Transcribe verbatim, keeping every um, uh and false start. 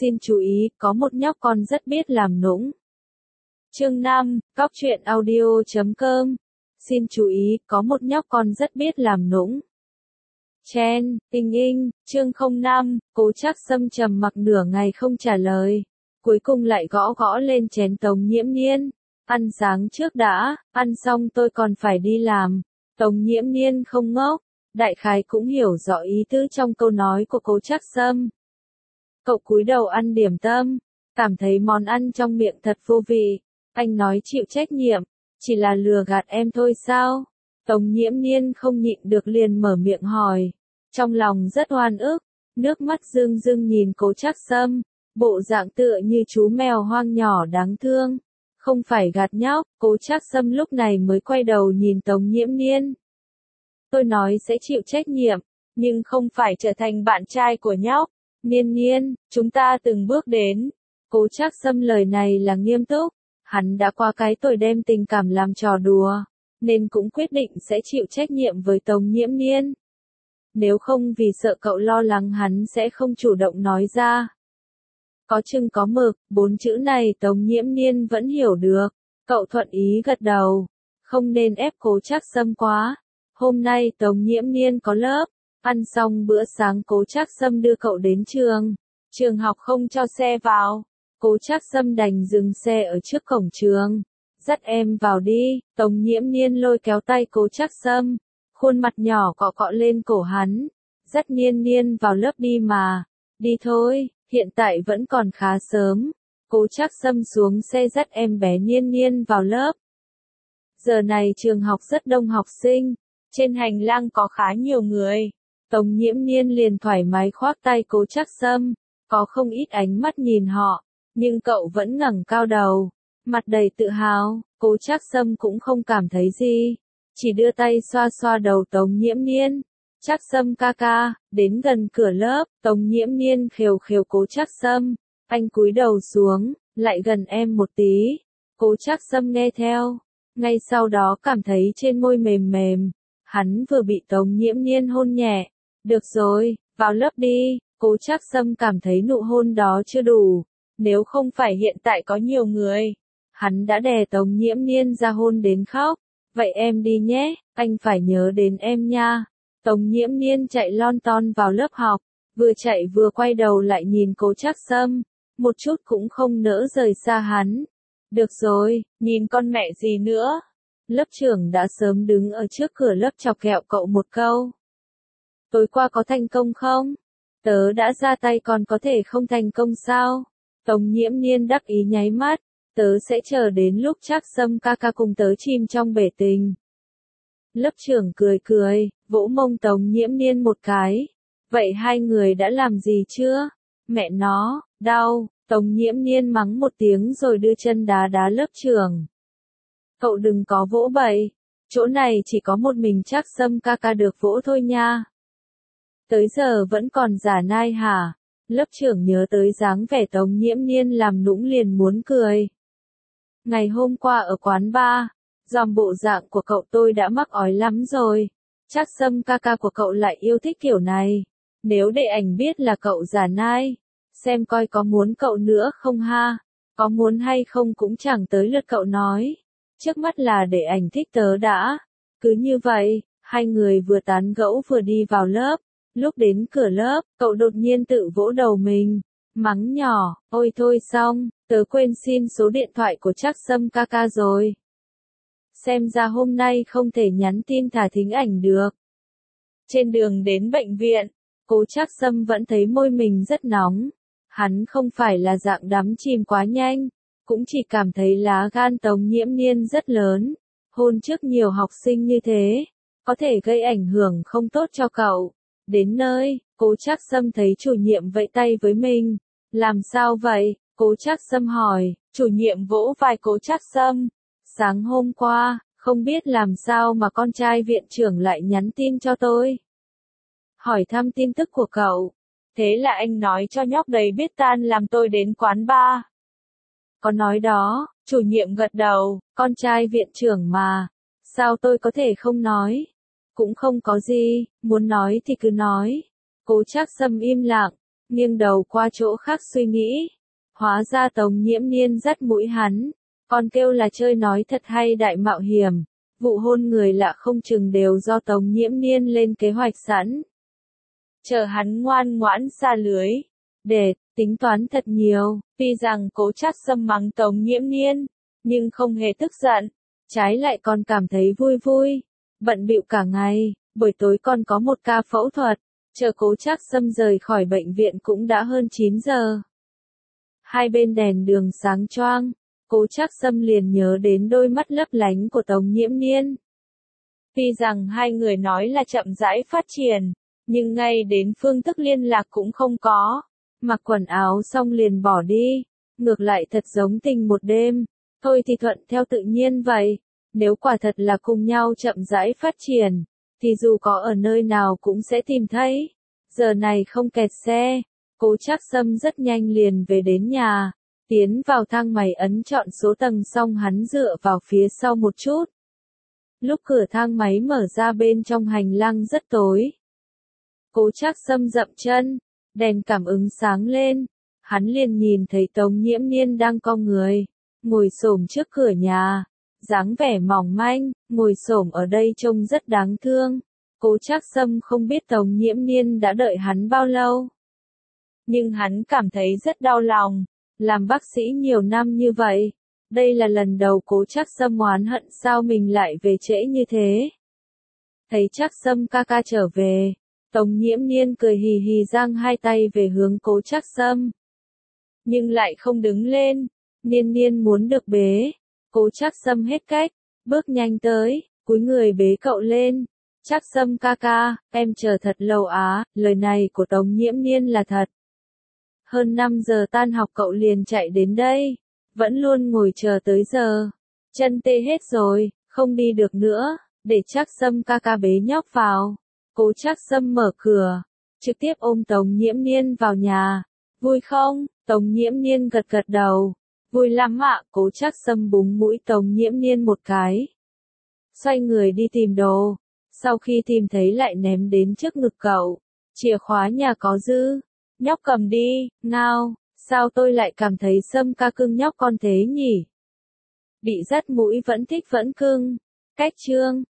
Xin chú ý, có một nhóc con rất biết làm nũng. Chương năm, Cóc truyện audio chấm com. Xin chú ý, có một nhóc con rất biết làm nũng. Chen, Tinh Inh, chương không năm, Cố Trác Sâm trầm mặc nửa ngày không trả lời. Cuối cùng lại gõ gõ lên chén Tống Nhiễm Niên. Ăn sáng trước đã, ăn xong tôi còn phải đi làm. Tống Nhiễm Niên không ngốc, đại khái cũng hiểu rõ ý tứ trong câu nói của Cố Trác Sâm. Cậu cúi đầu ăn điểm tâm, cảm thấy món ăn trong miệng thật vô vị. Anh nói chịu trách nhiệm, chỉ là lừa gạt em thôi sao? Tống Nhiễm Niên không nhịn được liền mở miệng hỏi. Trong lòng rất oan ức, nước mắt rưng rưng nhìn Cố Trác Sâm, bộ dạng tựa như chú mèo hoang nhỏ đáng thương. Không phải gạt nhóc, Cố Trác Sâm lúc này mới quay đầu nhìn Tống Nhiễm Niên. Tôi nói sẽ chịu trách nhiệm, nhưng không phải trở thành bạn trai của nhóc. Niên Niên, chúng ta từng bước đến. Cố Trác Sâm lời này là nghiêm túc, hắn đã qua cái tuổi đem tình cảm làm trò đùa, nên cũng quyết định sẽ chịu trách nhiệm với Tống Nhiễm Niên. Nếu không vì sợ cậu lo lắng hắn sẽ không chủ động nói ra. Có chừng có mực, bốn chữ này Tống Nhiễm Niên vẫn hiểu được. Cậu thuận ý gật đầu, không nên ép Cố Trác Sâm quá. Hôm nay Tống Nhiễm Niên có lớp. Ăn xong bữa sáng Cố Trác Sâm đưa cậu đến trường. Trường học không cho xe vào. Cố Trác Sâm đành dừng xe ở trước cổng trường. Dắt em vào đi. Tống Nhiễm Niên lôi kéo tay Cố Trác Sâm. Khuôn mặt nhỏ cọ cọ lên cổ hắn. Dắt Niên Niên vào lớp đi mà. Đi thôi, hiện tại vẫn còn khá sớm. Cố Trác Sâm xuống xe dắt em bé Niên Niên vào lớp. Giờ này trường học rất đông học sinh. Trên hành lang có khá nhiều người. Tống Nhiễm Niên liền thoải mái khoác tay Cố Trác Sâm, có không ít ánh mắt nhìn họ, nhưng cậu vẫn ngẩng cao đầu, mặt đầy tự hào. Cố Trác Sâm cũng không cảm thấy gì, chỉ đưa tay xoa xoa đầu Tống Nhiễm Niên. Trác Sâm ca ca, đến gần cửa lớp, Tống Nhiễm Niên khều khều Cố Trác Sâm, anh cúi đầu xuống, lại gần em một tí. Cố Trác Sâm nghe theo, ngay sau đó cảm thấy trên môi mềm mềm, hắn vừa bị Tống Nhiễm Niên hôn nhẹ. Được rồi, vào lớp đi. Cố Trác Sâm cảm thấy nụ hôn đó chưa đủ, nếu không phải hiện tại có nhiều người, hắn đã đè Tống Nhiễm Niên ra hôn đến khóc. Vậy em đi nhé, anh phải nhớ đến em nha. Tống Nhiễm Niên chạy lon ton vào lớp học, vừa chạy vừa quay đầu lại nhìn Cố Trác Sâm, một chút cũng không nỡ rời xa hắn. Được rồi, nhìn con mẹ gì nữa. Lớp trưởng đã sớm đứng ở trước cửa lớp chọc ghẹo cậu một câu. Tối qua có thành công không? Tớ đã ra tay còn có thể không thành công sao? Tống Nhiễm Niên đắc ý nháy mắt. Tớ sẽ chờ đến lúc Trác Sâm ca ca cùng tớ chìm trong bể tình. Lớp trưởng cười cười, vỗ mông Tống Nhiễm Niên một cái. Vậy hai người đã làm gì chưa? Mẹ nó, đau. Tống Nhiễm Niên mắng một tiếng rồi đưa chân đá đá lớp trưởng. Cậu đừng có vỗ bậy. Chỗ này chỉ có một mình Trác Sâm ca ca được vỗ thôi nha. Tới giờ vẫn còn giả nai hả? Lớp trưởng nhớ tới dáng vẻ Tống Nhiễm Niên làm nũng liền muốn cười. Ngày hôm qua ở quán bar, dòm bộ dạng của cậu tôi đã mắc ói lắm rồi. Trác Sâm ca ca của cậu lại yêu thích kiểu này. Nếu để ảnh biết là cậu giả nai, xem coi có muốn cậu nữa không ha? Có muốn hay không cũng chẳng tới lượt cậu nói. Trước mắt là để ảnh thích tớ đã. Cứ như vậy, hai người vừa tán gẫu vừa đi vào lớp. Lúc đến cửa lớp, cậu đột nhiên tự vỗ đầu mình, mắng nhỏ, ôi thôi xong, tớ quên xin số điện thoại của Trác Sâm ca ca rồi. Xem ra hôm nay không thể nhắn tin thả thính ảnh được. Trên đường đến bệnh viện, Cố Trác Sâm vẫn thấy môi mình rất nóng. Hắn không phải là dạng đắm chìm quá nhanh, cũng chỉ cảm thấy lá gan Tống Nhiễm Niên rất lớn. Hôn trước nhiều học sinh như thế, có thể gây ảnh hưởng không tốt cho cậu. Đến nơi, Cố Trác Sâm thấy chủ nhiệm vẫy tay với mình. Làm sao vậy? Cố Trác Sâm hỏi. Chủ nhiệm vỗ vai Cố Trác Sâm. Sáng hôm qua, không biết làm sao mà con trai viện trưởng lại nhắn tin cho tôi. Hỏi thăm tin tức của cậu. Thế là anh nói cho nhóc đấy biết tan làm tôi đến quán bar. Có nói đó, chủ nhiệm gật đầu, con trai viện trưởng mà. Sao tôi có thể không nói? Cũng không có gì, muốn nói thì cứ nói. Cố Trác Sâm im lặng, nghiêng đầu qua chỗ khác suy nghĩ. Hóa ra Tống Nhiễm Niên dắt mũi hắn, còn kêu là chơi nói thật hay đại mạo hiểm. Vụ hôn người lạ không chừng đều do Tống Nhiễm Niên lên kế hoạch sẵn. Chờ hắn ngoan ngoãn ra lưới. Để, tính toán thật nhiều, tuy rằng Cố Trác Sâm mắng Tống Nhiễm Niên, nhưng không hề tức giận, trái lại còn cảm thấy vui vui. Bận bịu cả ngày, buổi tối còn có một ca phẫu thuật, chờ Cố Trác Sâm rời khỏi bệnh viện cũng đã hơn chín giờ. Hai bên đèn đường sáng choang, Cố Trác Sâm liền nhớ đến đôi mắt lấp lánh của Tống Nhiễm Niên. Tuy rằng hai người nói là chậm rãi phát triển, nhưng ngay đến phương thức liên lạc cũng không có. Mặc quần áo xong liền bỏ đi, ngược lại thật giống tình một đêm, thôi thì thuận theo tự nhiên vậy. Nếu quả thật là cùng nhau chậm rãi phát triển, thì dù có ở nơi nào cũng sẽ tìm thấy. Giờ này không kẹt xe, Cố Trác Sâm rất nhanh liền về đến nhà, tiến vào thang máy ấn chọn số tầng xong hắn dựa vào phía sau một chút. Lúc cửa thang máy mở ra bên trong hành lang rất tối. Cố Trác Sâm dậm chân, đèn cảm ứng sáng lên, hắn liền nhìn thấy Tống Nhiễm Niên đang cong người, ngồi xổm trước cửa nhà, dáng vẻ mỏng manh, ngồi xổm ở đây trông rất đáng thương. Cố Trác Sâm không biết Tống Nhiễm Niên đã đợi hắn bao lâu, nhưng hắn cảm thấy rất đau lòng, làm bác sĩ nhiều năm như vậy, đây là lần đầu Cố Trác Sâm oán hận sao mình lại về trễ như thế. Thấy Trác Sâm ca ca trở về, Tống Nhiễm Niên cười hì hì giang hai tay về hướng Cố Trác Sâm, nhưng lại không đứng lên. Niên Niên muốn được bế, Cố Trác Sâm hết cách, bước nhanh tới, cúi người bế cậu lên. Trác Sâm ca ca, em chờ thật lâu á, lời này của Tống Nhiễm Niên là thật. Hơn năm giờ tan học cậu liền chạy đến đây, vẫn luôn ngồi chờ tới giờ. Chân tê hết rồi, không đi được nữa, để Trác Sâm ca ca bế nhóc vào. Cố Trác Sâm mở cửa, trực tiếp ôm Tống Nhiễm Niên vào nhà. Vui không? Tống Nhiễm Niên gật gật đầu. Vui lắm ạ. Cố Trác Sâm búng mũi Tống Nhiễm Niên một cái, xoay người đi tìm đồ. Sau khi tìm thấy lại ném đến trước ngực cậu. Chìa khóa nhà có dư, nhóc cầm đi. Ngao, sao tôi lại cảm thấy Sâm ca cưng nhóc con thế nhỉ? Bị dắt mũi vẫn thích vẫn cưng. Cách chương